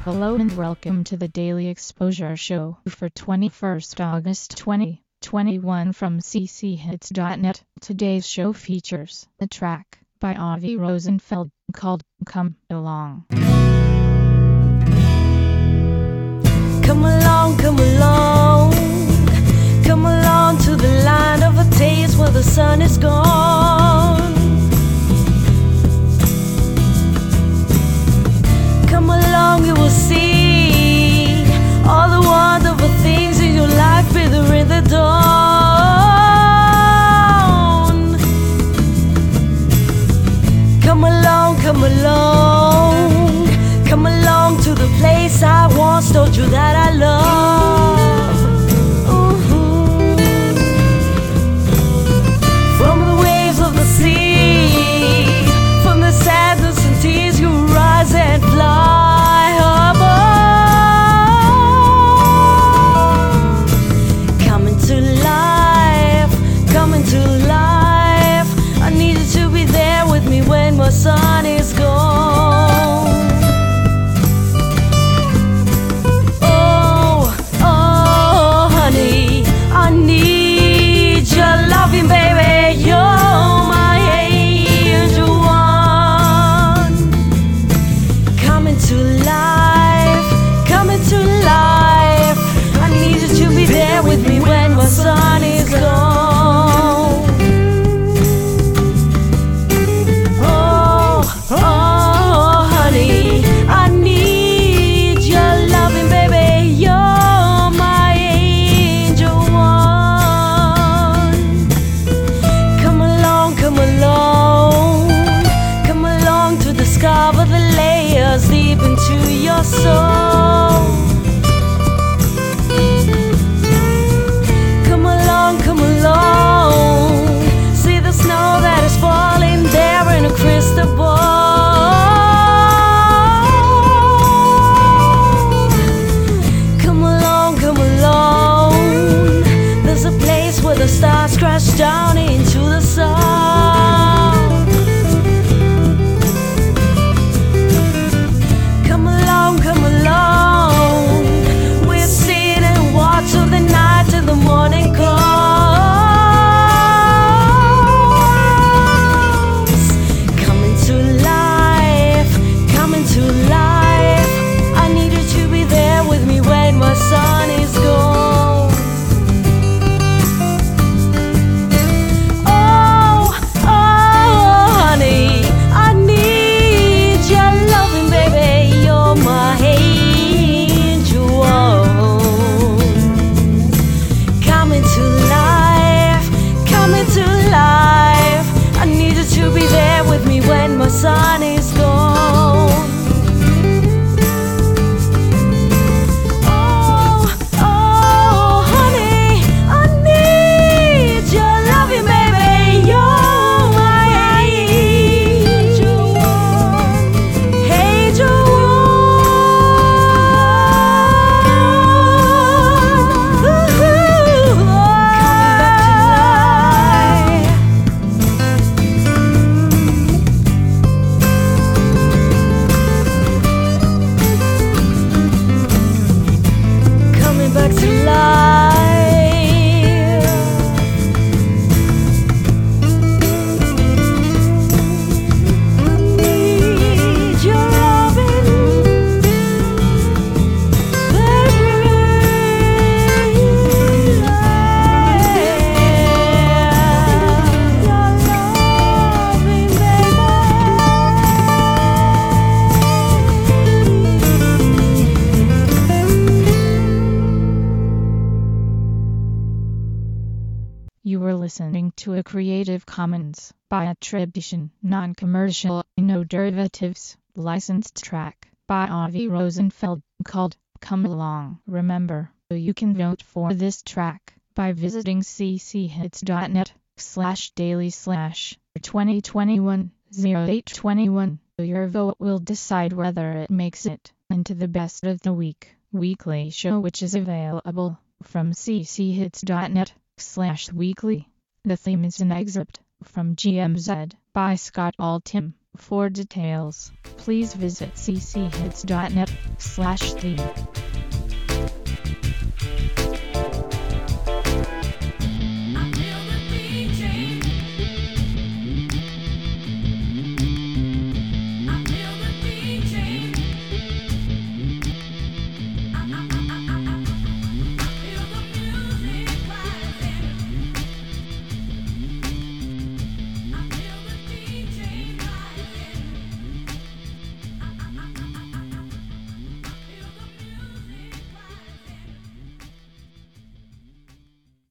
Hello and welcome to the Daily Exposure Show for 21st August 2021 from cchits.net. Today's show features a track by Avi Rosenfeld called Come Along. Come along, come along, come along to the land of a taste where the sun is gone. Come along, you will see all the wonderful things in your life breather in the dawn. Come along, come along, come along to the place I once told you that I love. From the waves of the sea, from the sadness and tears, you rise and fly above. Coming to life, coming to life. I need you to be there with me when my sun is gone. I need your loving, baby. You're my angel one. Coming to life, coming to life. I need you to be there with me when my sun is gone. Oh, honey, I need your loving, baby. You're discover the layers deep into your soul. Come along, come along. See the snow that is falling there in a crystal ball. Come along, come along. There's a place where the stars crash down into the sun. Come along, we'll sit and watch all the night till the morning comes. Coming to life, coming to life. I need you to be there with me when my sun is gone. Oh, honey, I need your loving, baby. You're my angel one. Coming to life, coming to life. I need you to be there with me when my sun is gone. Oh, honey, I need your loving, baby. You're my angel one. Angel coming back to life. Need your loving, baby. Your loving, baby. You were listening to a Creative Commons by attribution, non-commercial, no derivatives, licensed track by Avi Rosenfeld called Come Along. Remember, you can vote for this track by visiting cchits.net/daily/2021-0821. Your vote will decide whether it makes it into the best of the weekly show, which is available from cchits.net/weekly. The theme is an excerpt from GMZ by Scott Altham. For details, please visit cchits.net. youtube.com/the